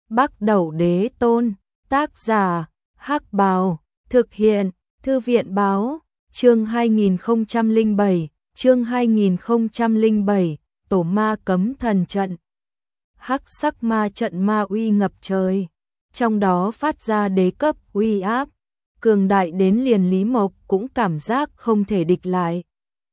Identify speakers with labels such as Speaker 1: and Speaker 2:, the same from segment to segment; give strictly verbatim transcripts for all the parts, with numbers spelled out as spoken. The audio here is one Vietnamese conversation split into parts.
Speaker 1: Bắc Đẩu Đế Tôn, tác giả, Hắc Bào, thực hiện, Thư viện báo, chương hai nghìn không trăm lẻ bảy, chương hai nghìn không trăm lẻ bảy, Tổ Ma Cấm Thần Trận. Hắc sắc ma trận ma uy ngập trời, trong đó phát ra đế cấp uy áp, cường đại đến liền Lý Mộc cũng cảm giác không thể địch lại.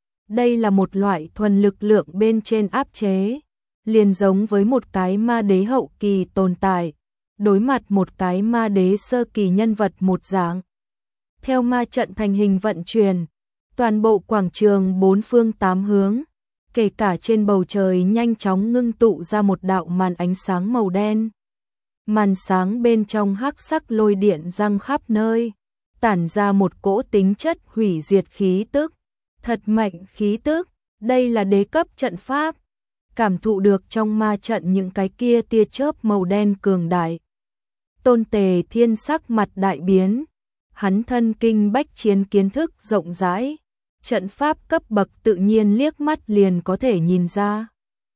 Speaker 1: Đây là một loại thuần lực lượng bên trên áp chế, liền giống với một cái ma đế hậu kỳ tồn tại, đối mặt một cái ma đế sơ kỳ nhân vật một dạng. Theo ma trận thành hình vận chuyển, toàn bộ quảng trường bốn phương tám hướng, kể cả trên bầu trời nhanh chóng ngưng tụ ra một đạo màn ánh sáng màu đen. Màn sáng bên trong hắc sắc lôi điện răng khắp nơi, tản ra một cỗ tính chất hủy diệt khí tức, thật mạnh khí tức, đây là đế cấp trận pháp. Cảm thụ được trong ma trận những cái kia tia chớp màu đen cường đại. Tôn Tề Thiên sắc mặt đại biến, hắn thân kinh bách chiến kiến thức rộng rãi, trận pháp cấp bậc tự nhiên liếc mắt liền có thể nhìn ra.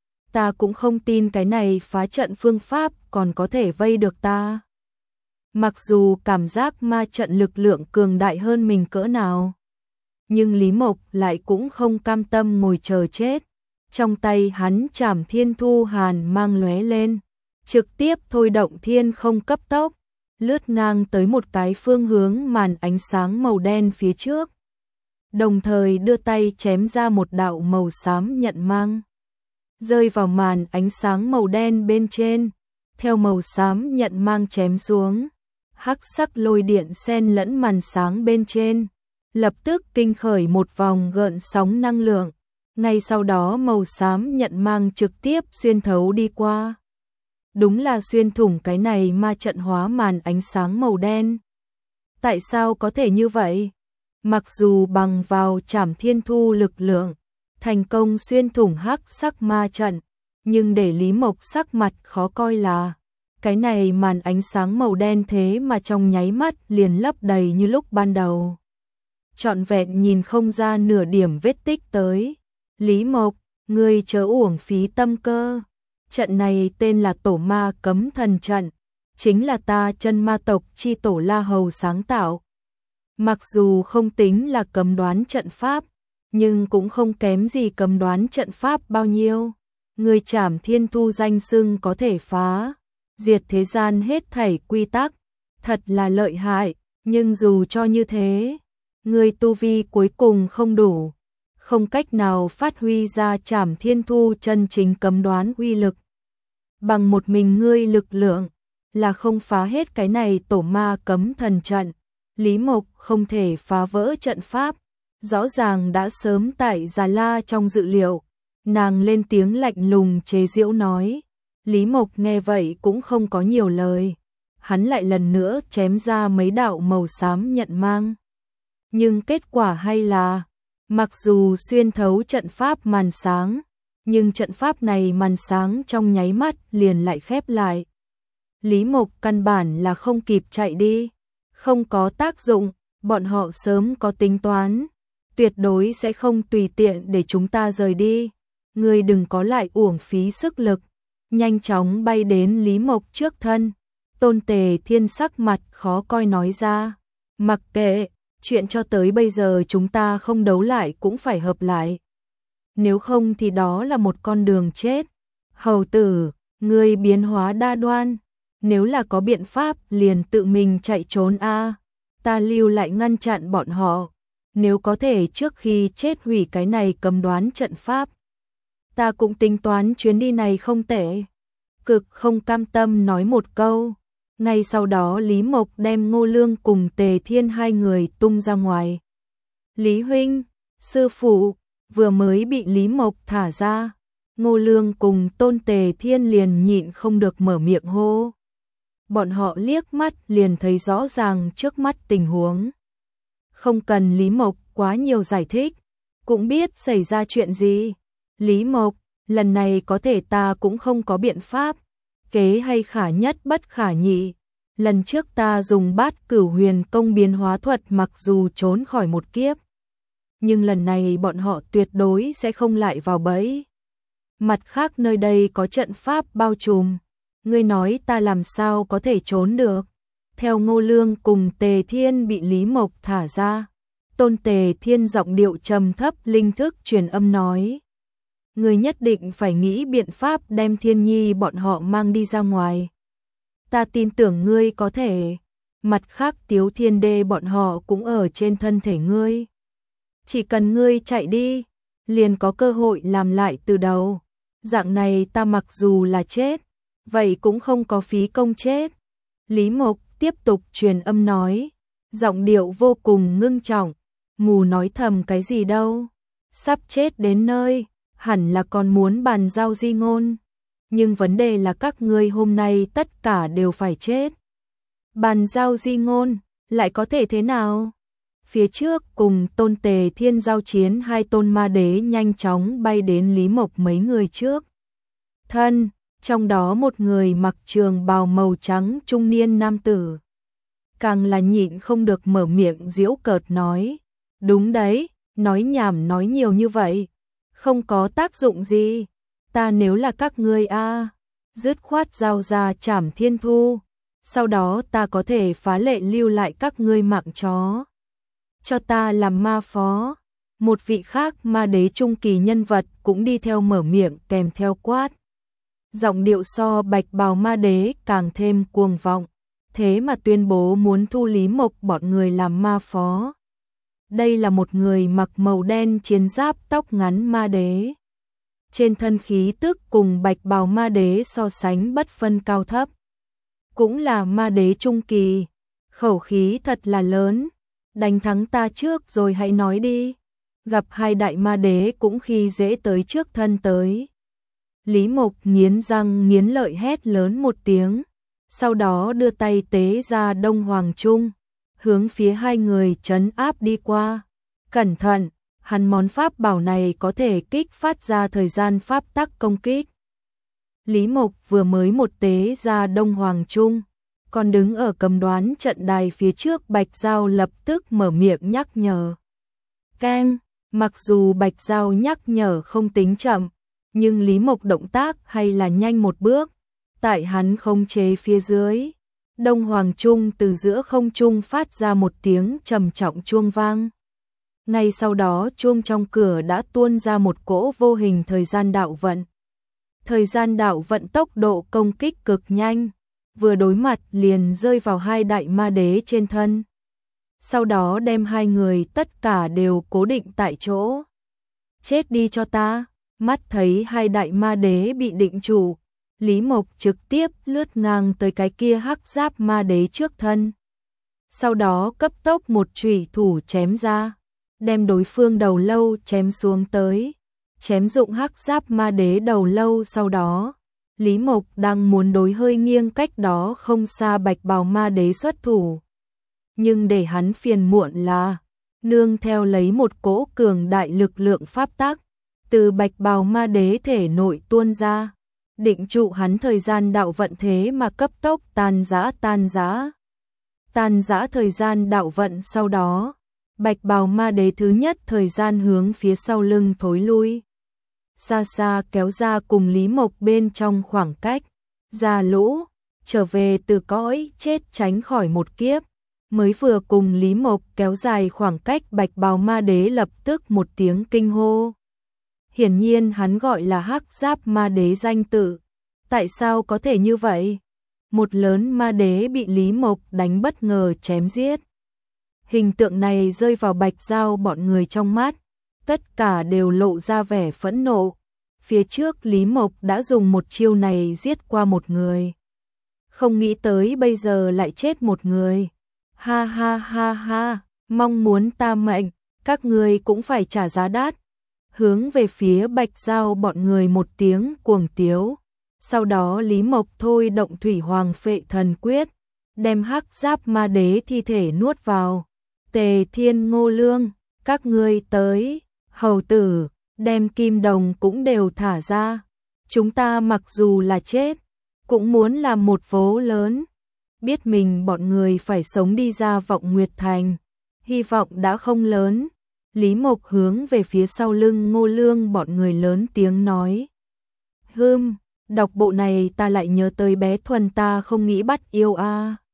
Speaker 1: Ta cũng không tin cái này phá trận phương pháp còn có thể vây được ta. Mặc dù cảm giác ma trận lực lượng cường đại hơn mình cỡ nào, nhưng Lý Mộc lại cũng không cam tâm ngồi chờ chết. Trong tay hắn Trảm Thiên Thu Hàn mang lóe lên, trực tiếp thôi động thiên không cấp tốc, lướt ngang tới một cái phương hướng màn ánh sáng màu đen phía trước. Đồng thời đưa tay chém ra một đạo màu xám nhận mang, rơi vào màn ánh sáng màu đen bên trên, theo màu xám nhận mang chém xuống, hắc sắc lôi điện xen lẫn màn sáng bên trên, lập tức kinh khởi một vòng gợn sóng năng lượng. Ngay sau đó màu xám nhận mang trực tiếp xuyên thấu đi qua. Đúng là xuyên thủng cái này ma trận hóa màn ánh sáng màu đen. Tại sao có thể như vậy? Mặc dù bằng vào Trảm Thiên Thu lực lượng, thành công xuyên thủng hắc sắc ma trận, nhưng để Lý Mộc sắc mặt khó coi là, cái này màn ánh sáng màu đen thế mà trong nháy mắt liền lấp đầy như lúc ban đầu. Trọn vẹn nhìn không ra nửa điểm vết tích tới. Lý Mộc, ngươi chớ uổng phí tâm cơ. Trận này tên là Tổ Ma Cấm Thần Trận, chính là ta chân ma tộc chi tổ La Hầu sáng tạo. Mặc dù không tính là cấm đoán trận pháp, nhưng cũng không kém gì cấm đoán trận pháp bao nhiêu. Ngươi Trảm Thiên Thu danh xưng có thể phá, diệt thế gian hết thảy quy tắc, thật là lợi hại, nhưng dù cho như thế, ngươi tu vi cuối cùng không đủ, không cách nào phát huy ra Trảm Thiên Thu chân chính cấm đoán uy lực. Bằng một mình ngươi lực lượng, là không phá hết cái này Tổ Ma Cấm Thần Trận. Lý Mộc không thể phá vỡ trận pháp, rõ ràng đã sớm tại Già La trong dự liệu. Nàng lên tiếng lạnh lùng chế giễu nói. Lý Mộc nghe vậy cũng không có nhiều lời, hắn lại lần nữa chém ra mấy đạo màu xám nhận mang. Nhưng kết quả hay là, mặc dù xuyên thấu trận pháp màn sáng, nhưng trận pháp này màn sáng trong nháy mắt liền lại khép lại. Lý Mộc căn bản là không kịp chạy đi, không có tác dụng, bọn họ sớm có tính toán, tuyệt đối sẽ không tùy tiện để chúng ta rời đi. Ngươi đừng có lại uổng phí sức lực, nhanh chóng bay đến Lý Mộc trước thân. Tôn Tề Thiên sắc mặt khó coi nói ra, mặc kệ. Chuyện cho tới bây giờ chúng ta không đấu lại cũng phải hợp lại. Nếu không thì đó là một con đường chết. Hầu tử, ngươi biến hóa đa đoan. Nếu là có biện pháp liền tự mình chạy trốn a, ta lưu lại ngăn chặn bọn họ. Nếu có thể trước khi chết hủy cái này cấm đoán trận pháp, ta cũng tính toán chuyến đi này không tệ. Cực không cam tâm nói một câu. Ngay sau đó Lý Mộc đem Ngô Lương cùng Tề Thiên hai người tung ra ngoài. Lý huynh, sư phụ, vừa mới bị Lý Mộc thả ra, Ngô Lương cùng Tôn Tề Thiên liền nhịn không được mở miệng hô. Bọn họ liếc mắt liền thấy rõ ràng trước mắt tình huống. Không cần Lý Mộc quá nhiều giải thích, cũng biết xảy ra chuyện gì. Lý Mộc, lần này có thể ta cũng không có biện pháp. Kế hay khả nhất bất khả nhị. Lần trước ta dùng Bát Cửu Huyền Công biến hóa thuật mặc dù trốn khỏi một kiếp, nhưng lần này bọn họ tuyệt đối sẽ không lại vào bẫy. Mặt khác nơi đây có trận pháp bao trùm, Ngươi nói ta làm sao có thể trốn được? Theo Ngô Lương cùng Tề Thiên bị Lý Mộc thả ra, Tôn Tề Thiên giọng điệu trầm thấp linh thức truyền âm nói. Ngươi nhất định phải nghĩ biện pháp đem Thiên Nhi bọn họ mang đi ra ngoài. Ta tin tưởng ngươi có thể. Mặt khác Tiếu Thiên Đê bọn họ cũng ở trên thân thể ngươi. Chỉ cần ngươi chạy đi, liền có cơ hội làm lại từ đầu. Dạng này ta mặc dù là chết, vậy cũng không có phí công chết. Lý Mộc tiếp tục truyền âm nói, giọng điệu vô cùng ngưng trọng. Mù nói thầm cái gì đâu, sắp chết đến nơi, hẳn là còn muốn bàn giao di ngôn. Nhưng vấn đề là các ngươi hôm nay tất cả đều phải chết. Bàn giao di ngôn, lại có thể thế nào? Phía trước cùng Tôn Tề Thiên giao chiến, hai tôn ma đế nhanh chóng bay đến Lý Mộc mấy người trước. Thân, trong đó một người mặc trường bào màu trắng trung niên nam tử. Càng là nhịn không được mở miệng giễu cợt nói. Đúng đấy, nói nhảm nói nhiều như vậy, không có tác dụng gì. Ta nếu là các ngươi a, dứt khoát giao ra Trảm Thiên Thu. Sau đó ta có thể phá lệ lưu lại các ngươi mạng chó. Cho ta làm ma phó. Một vị khác ma đế trung kỳ nhân vật cũng đi theo mở miệng kèm theo quát. Giọng điệu so bạch bào ma đế càng thêm cuồng vọng. Thế mà tuyên bố muốn thu Lý Mộc bọn người làm ma phó. Đây là một người mặc màu đen chiến giáp tóc ngắn ma đế. Trên thân khí tức cùng bạch bào ma đế so sánh bất phân cao thấp. Cũng là ma đế trung kỳ, khẩu khí thật là lớn, đánh thắng ta trước rồi hãy nói đi. Gặp hai đại ma đế cũng khi dễ tới trước thân tới. Lý Mộc nghiến răng nghiến lợi hét lớn một tiếng, sau đó đưa tay tế ra Đông Hoàng Trung, hướng phía hai người trấn áp đi qua. Cẩn thận, hắn món pháp bảo này có thể kích phát ra thời gian pháp tắc công kích. Lý Mộc vừa mới một tế ra Đông Hoàng Trung, còn đứng ở cầm đoán trận đài phía trước Bạch Giao lập tức mở miệng nhắc nhở. Keng, mặc dù Bạch Giao nhắc nhở không tính chậm, nhưng Lý Mộc động tác hay là nhanh một bước, tại hắn khống chế phía dưới. Đông Hoàng Trung từ giữa không trung phát ra một tiếng trầm trọng chuông vang. Ngay sau đó chuông trong cửa đã tuôn ra một cỗ vô hình thời gian đạo vận. Thời gian đạo vận tốc độ công kích cực nhanh, vừa đối mặt liền rơi vào hai đại ma đế trên thân. Sau đó đem hai người tất cả đều cố định tại chỗ. Chết đi cho ta, mắt thấy hai đại ma đế bị định trụ, Lý Mộc trực tiếp lướt ngang tới cái kia hắc giáp ma đế trước thân. Sau đó cấp tốc một chủy thủ chém ra, đem đối phương đầu lâu chém xuống tới. Chém dụng hắc giáp ma đế đầu lâu sau đó, Lý Mộc đang muốn đối hơi nghiêng cách đó không xa bạch bào ma đế xuất thủ. Nhưng để hắn phiền muộn là, nương theo lấy một cỗ cường đại lực lượng pháp tắc, từ bạch bào ma đế thể nội tuôn ra, định trụ hắn thời gian đạo vận thế mà cấp tốc tan rã tan rã. Tan rã thời gian đạo vận sau đó, bạch bào ma đế thứ nhất thời gian hướng phía sau lưng thối lui. Xa xa kéo ra cùng Lý Mộc bên trong khoảng cách, ra lũ, trở về từ cõi chết tránh khỏi một kiếp, mới vừa cùng Lý Mộc kéo dài khoảng cách bạch bào ma đế lập tức một tiếng kinh hô. Hiển nhiên hắn gọi là hắc giáp ma đế danh tự, tại sao có thể như vậy? Một lớn ma đế bị Lý Mộc đánh bất ngờ chém giết. Hình tượng này rơi vào Bạch Giao bọn người trong mắt, tất cả đều lộ ra vẻ phẫn nộ. Phía trước Lý Mộc đã dùng một chiêu này giết qua một người, không nghĩ tới bây giờ lại chết một người. Ha ha ha ha, mong muốn ta mệnh, các người cũng phải trả giá đắt. Hướng về phía Bạch Giao bọn người một tiếng cuồng tiếu. Sau đó Lý Mộc thôi động Thủy Hoàng Phệ Thần Quyết, đem hắc giáp ma đế thi thể nuốt vào. Tề Thiên Ngô Lương, các ngươi tới, hầu tử, đem kim đồng cũng đều thả ra. Chúng ta mặc dù là chết, cũng muốn làm một vố lớn. Biết mình bọn người phải sống đi ra Vọng Nguyệt Thành, hy vọng đã không lớn. Lý Mộc hướng về phía sau lưng Ngô Lương bọn người lớn tiếng nói. Hừm, Đọc bộ này ta lại nhớ tới bé Thuần, ta không nghĩ bắt yêu a.